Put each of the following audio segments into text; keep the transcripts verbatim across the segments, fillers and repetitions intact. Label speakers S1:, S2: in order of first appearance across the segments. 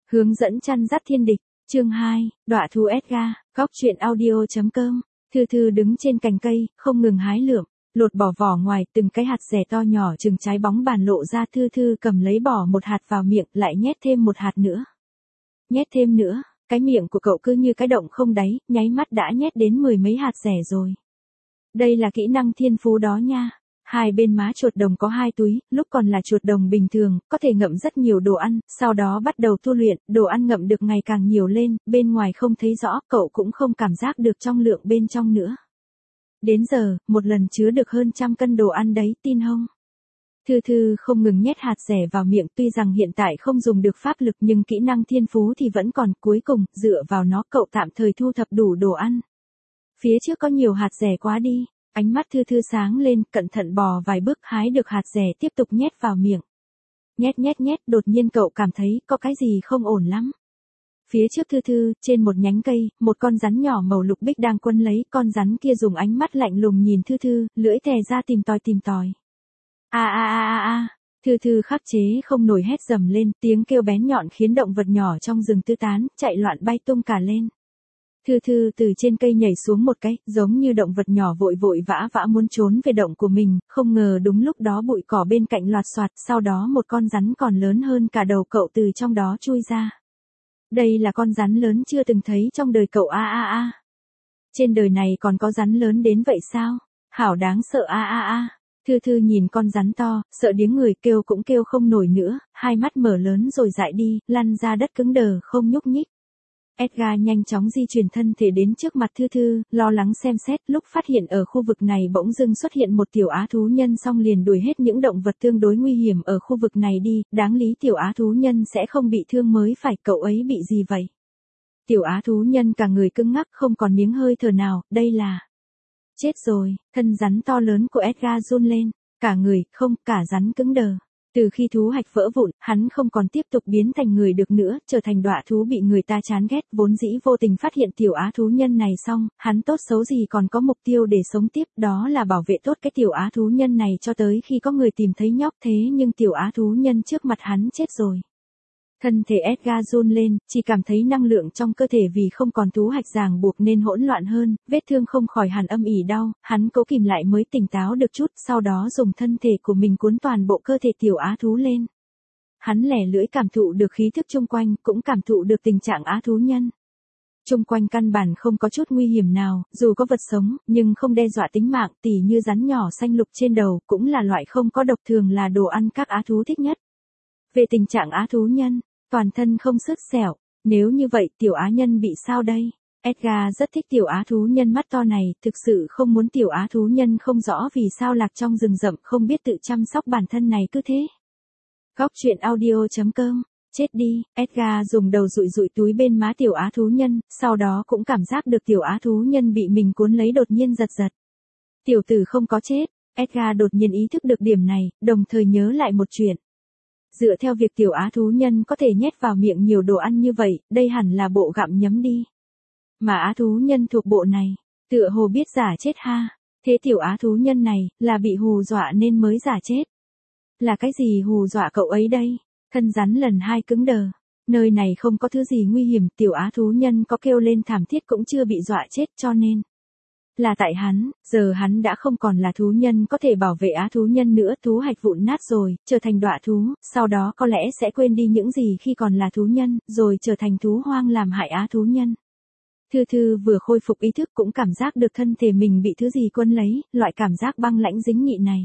S1: Hướng dẫn chăn dắt thiên địch, chương hai, Đọa thú Edgar, góc truyện audio chấm com. Thư Thư đứng trên cành cây, không ngừng hái lượm, lột bỏ vỏ ngoài, từng cái hạt dẻ to nhỏ chừng trái bóng bàn lộ ra. Thư Thư cầm lấy bỏ một hạt vào miệng, lại nhét thêm một hạt nữa. Nhét thêm nữa, cái miệng của cậu cứ như cái động không đáy, nháy mắt đã nhét đến mười mấy hạt dẻ rồi. Đây là kỹ năng thiên phú đó nha. Hai bên má chuột đồng có hai túi, lúc còn là chuột đồng bình thường, có thể ngậm rất nhiều đồ ăn, sau đó bắt đầu tu luyện, đồ ăn ngậm được ngày càng nhiều lên, bên ngoài không thấy rõ, cậu cũng không cảm giác được trong lượng bên trong nữa. Đến giờ, một lần chứa được hơn trăm cân đồ ăn đấy, tin không? Thư Thư không ngừng nhét hạt dẻ vào miệng, tuy rằng hiện tại không dùng được pháp lực nhưng kỹ năng thiên phú thì vẫn còn, cuối cùng, dựa vào nó cậu tạm thời thu thập đủ đồ ăn. Phía trước có nhiều hạt dẻ quá đi. Ánh mắt Thư Thư sáng lên, cẩn thận bò vài bước hái được hạt dẻ tiếp tục nhét vào miệng. Nhét nhét nhét, đột nhiên cậu cảm thấy có cái gì không ổn lắm. Phía trước Thư Thư, trên một nhánh cây, một con rắn nhỏ màu lục bích đang quấn lấy, con rắn kia dùng ánh mắt lạnh lùng nhìn Thư Thư, lưỡi thè ra tìm tòi tìm tòi. A a a a a, Thư Thư khắc chế không nổi hét dầm lên, tiếng kêu bén nhọn khiến động vật nhỏ trong rừng tứ tán, chạy loạn bay tung cả lên. Thư Thư từ trên cây nhảy xuống một cái, giống như động vật nhỏ vội vội vã vã muốn trốn về động của mình, không ngờ đúng lúc đó bụi cỏ bên cạnh loạt soạt, sau đó một con rắn còn lớn hơn cả đầu cậu từ trong đó chui ra. Đây là con rắn lớn chưa từng thấy trong đời cậu a a a. Trên đời này còn có rắn lớn đến vậy sao? Hảo đáng sợ a a a. Thư Thư nhìn con rắn to, sợ điếng người, kêu cũng kêu không nổi nữa, hai mắt mở lớn rồi dại đi, lăn ra đất cứng đờ không nhúc nhích. Edgar nhanh chóng di chuyển thân thể đến trước mặt Thư Thư, lo lắng xem xét, lúc phát hiện ở khu vực này bỗng dưng xuất hiện một tiểu á thú nhân, xong liền đuổi hết những động vật tương đối nguy hiểm ở khu vực này đi, đáng lý tiểu á thú nhân sẽ không bị thương mới phải, cậu ấy bị gì vậy? Tiểu á thú nhân cả người cứng ngắc không còn miếng hơi thở nào, đây là... Chết rồi, thân rắn to lớn của Edgar run lên, cả người, không, cả rắn cứng đờ. Từ khi thú hạch vỡ vụn, hắn không còn tiếp tục biến thành người được nữa, trở thành đọa thú bị người ta chán ghét, vốn dĩ vô tình phát hiện tiểu á thú nhân này xong, hắn tốt xấu gì còn có mục tiêu để sống tiếp, đó là bảo vệ tốt cái tiểu á thú nhân này cho tới khi có người tìm thấy nhóc, thế nhưng tiểu á thú nhân trước mặt hắn chết rồi. Thân thể Edgar run lên, chỉ cảm thấy năng lượng trong cơ thể vì không còn thú hạch ràng buộc nên hỗn loạn hơn, vết thương không khỏi hẳn âm ỉ đau, hắn cố kìm lại mới tỉnh táo được chút, sau đó dùng thân thể của mình cuốn toàn bộ cơ thể tiểu á thú lên. Hắn lẻ lưỡi cảm thụ được khí thức chung quanh, cũng cảm thụ được tình trạng á thú nhân. Chung quanh căn bản không có chút nguy hiểm nào, dù có vật sống, nhưng không đe dọa tính mạng, tỉ như rắn nhỏ xanh lục trên đầu, cũng là loại không có độc, thường là đồ ăn các á thú thích nhất. Về tình trạng á thú nhân, toàn thân không sứt sẹo, nếu như vậy tiểu á nhân bị sao đây? Edgar rất thích tiểu á thú nhân mắt to này, thực sự không muốn tiểu á thú nhân không rõ vì sao lạc trong rừng rậm không biết tự chăm sóc bản thân này cứ thế. Góc truyện audio chấm com, chết đi, Edgar dùng đầu dụi dụi túi bên má tiểu á thú nhân, sau đó cũng cảm giác được tiểu á thú nhân bị mình cuốn lấy đột nhiên giật giật. Tiểu tử không có chết, Edgar đột nhiên ý thức được điểm này, đồng thời nhớ lại một chuyện. Dựa theo việc tiểu á thú nhân có thể nhét vào miệng nhiều đồ ăn như vậy, đây hẳn là bộ gặm nhấm đi. Mà á thú nhân thuộc bộ này, tựa hồ biết giả chết ha. Thế tiểu á thú nhân này, là bị hù dọa nên mới giả chết. Là cái gì hù dọa cậu ấy đây? Thân rắn lần hai cứng đờ. Nơi này không có thứ gì nguy hiểm, tiểu á thú nhân có kêu lên thảm thiết cũng chưa bị dọa chết, cho nên... Là tại hắn, giờ hắn đã không còn là thú nhân có thể bảo vệ á thú nhân nữa, thú hạch vụn nát rồi, trở thành đọa thú, sau đó có lẽ sẽ quên đi những gì khi còn là thú nhân, rồi trở thành thú hoang làm hại á thú nhân. Thư Thư vừa khôi phục ý thức cũng cảm giác được thân thể mình bị thứ gì quấn lấy, loại cảm giác băng lãnh dính nghị này.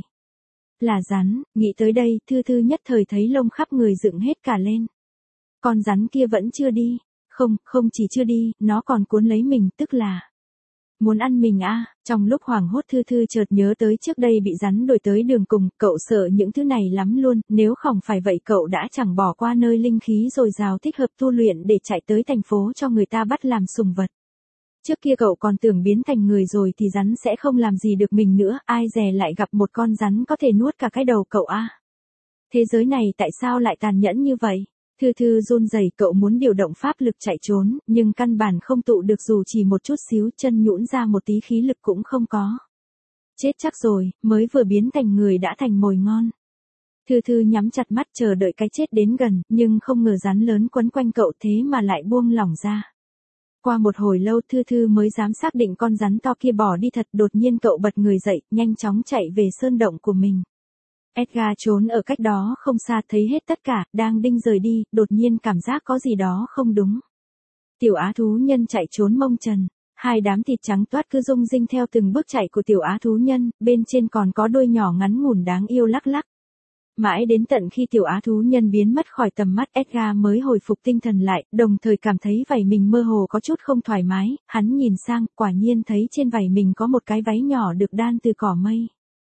S1: Là rắn, nghĩ tới đây, Thư Thư nhất thời thấy lông khắp người dựng hết cả lên. Con rắn kia vẫn chưa đi, không, không chỉ chưa đi, nó còn cuốn lấy mình, tức là... Muốn ăn mình a à. Trong lúc hoảng hốt Thư Thư chợt nhớ tới trước đây bị rắn đuổi tới đường cùng, cậu sợ những thứ này lắm luôn, nếu không phải vậy cậu đã chẳng bỏ qua nơi linh khí dồi dào thích hợp tu luyện để chạy tới thành phố cho người ta bắt làm sùng vật. Trước kia cậu còn tưởng biến thành người rồi thì rắn sẽ không làm gì được mình nữa, ai dè lại gặp một con rắn có thể nuốt cả cái đầu cậu a à. Thế giới này tại sao lại tàn nhẫn như vậy? Thư Thư run rẩy, cậu muốn điều động pháp lực chạy trốn, nhưng căn bản không tụ được dù chỉ một chút xíu, chân nhũn ra một tí khí lực cũng không có. Chết chắc rồi, mới vừa biến thành người đã thành mồi ngon. Thư Thư nhắm chặt mắt chờ đợi cái chết đến gần, nhưng không ngờ rắn lớn quấn quanh cậu thế mà lại buông lỏng ra. Qua một hồi lâu Thư Thư mới dám xác định con rắn to kia bỏ đi thật, đột nhiên cậu bật người dậy, nhanh chóng chạy về sơn động của mình. Edgar trốn ở cách đó không xa thấy hết tất cả, đang định rời đi, đột nhiên cảm giác có gì đó không đúng. Tiểu á thú nhân chạy trốn mông trần, hai đám thịt trắng toát cứ rung rinh theo từng bước chạy của tiểu á thú nhân, bên trên còn có đôi nhỏ ngắn ngủn đáng yêu lắc lắc. Mãi đến tận khi tiểu á thú nhân biến mất khỏi tầm mắt Edgar mới hồi phục tinh thần lại, đồng thời cảm thấy vảy mình mơ hồ có chút không thoải mái, hắn nhìn sang, quả nhiên thấy trên vảy mình có một cái váy nhỏ được đan từ cỏ mây.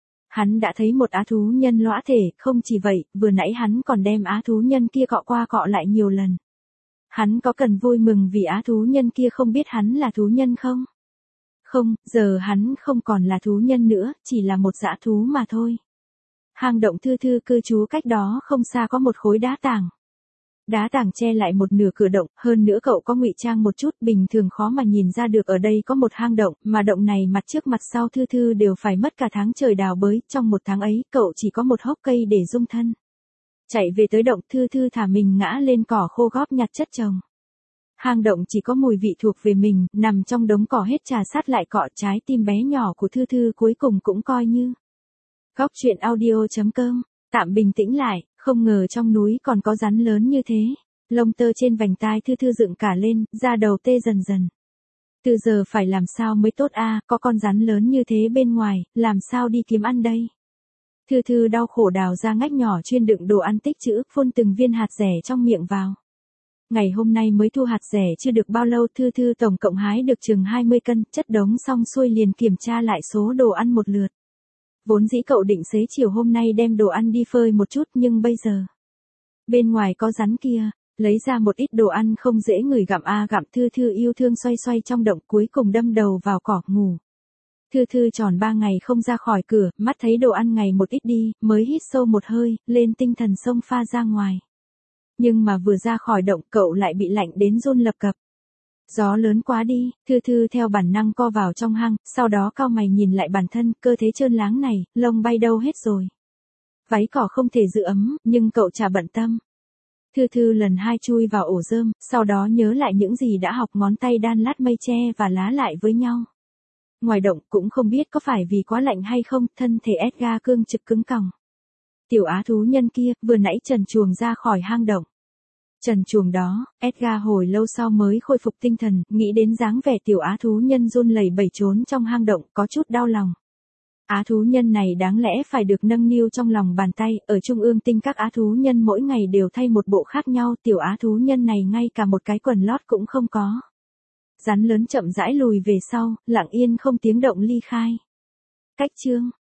S1: Hắn đã thấy một á thú nhân lõa thể, không chỉ vậy, vừa nãy hắn còn đem á thú nhân kia cọ qua cọ lại nhiều lần. Hắn có cần vui mừng vì á thú nhân kia không biết hắn là thú nhân không? Không, giờ hắn không còn là thú nhân nữa, chỉ là một dã thú mà thôi. Hang động Thư Thư cư trú cách đó không xa có một khối đá tảng. Đá tảng che lại một nửa cửa động, hơn nữa cậu có ngụy trang một chút, bình thường khó mà nhìn ra được ở đây có một hang động, mà động này mặt trước mặt sau Thư Thư đều phải mất cả tháng trời đào bới, trong một tháng ấy, cậu chỉ có một hốc cây để dung thân. Chạy về tới động, Thư Thư thả mình ngã lên cỏ khô góp nhặt chất chồng. Hang động chỉ có mùi vị thuộc về mình, nằm trong đống cỏ hết trà sát lại cọ, trái tim bé nhỏ của Thư Thư cuối cùng cũng coi như. Góc truyện audio chấm com, tạm bình tĩnh lại, không ngờ trong núi còn có rắn lớn như thế. Lông tơ trên vành tai Thư Thư dựng cả lên, da đầu tê dần dần. Từ giờ phải làm sao mới tốt a, có con rắn lớn như thế bên ngoài, làm sao đi kiếm ăn đây? Thư Thư đau khổ đào ra ngách nhỏ chuyên đựng đồ ăn tích trữ, phun từng viên hạt dẻ trong miệng vào. Ngày hôm nay mới thu hạt dẻ chưa được bao lâu, Thư Thư tổng cộng hái được chừng hai mươi cân, chất đống xong xuôi liền kiểm tra lại số đồ ăn một lượt. Vốn dĩ cậu định xế chiều hôm nay đem đồ ăn đi phơi một chút, nhưng bây giờ bên ngoài có rắn kia, lấy ra một ít đồ ăn không dễ ngửi gặm a gặm. Thư Thư yêu thương xoay xoay trong động, cuối cùng đâm đầu vào cỏ ngủ. Thư Thư tròn ba ngày không ra khỏi cửa, mắt thấy đồ ăn ngày một ít đi, mới hít sâu một hơi, lên tinh thần xông pha ra ngoài. Nhưng mà vừa ra khỏi động cậu lại bị lạnh đến run lập cập. Gió lớn quá đi, Thư Thư theo bản năng co vào trong hang, sau đó cau mày nhìn lại bản thân, cơ thể trơn láng này, lông bay đâu hết rồi. Váy cỏ không thể giữ ấm, nhưng cậu chả bận tâm. Thư Thư lần hai chui vào ổ rơm, sau đó nhớ lại những gì đã học, ngón tay đan lát mây tre và lá lại với nhau. Ngoài động cũng không biết có phải vì quá lạnh hay không, thân thể Edgar cương trực cứng còng. Tiểu á thú nhân kia, vừa nãy trần truồng ra khỏi hang động. Trần chuồng đó, Edgar hồi lâu sau mới khôi phục tinh thần, nghĩ đến dáng vẻ tiểu á thú nhân run lẩy bẩy trốn trong hang động, có chút đau lòng. Á thú nhân này đáng lẽ phải được nâng niu trong lòng bàn tay, ở trung ương tinh các á thú nhân mỗi ngày đều thay một bộ khác nhau, tiểu á thú nhân này ngay cả một cái quần lót cũng không có. Rắn lớn chậm rãi lùi về sau, lặng yên không tiếng động ly khai. Cách chương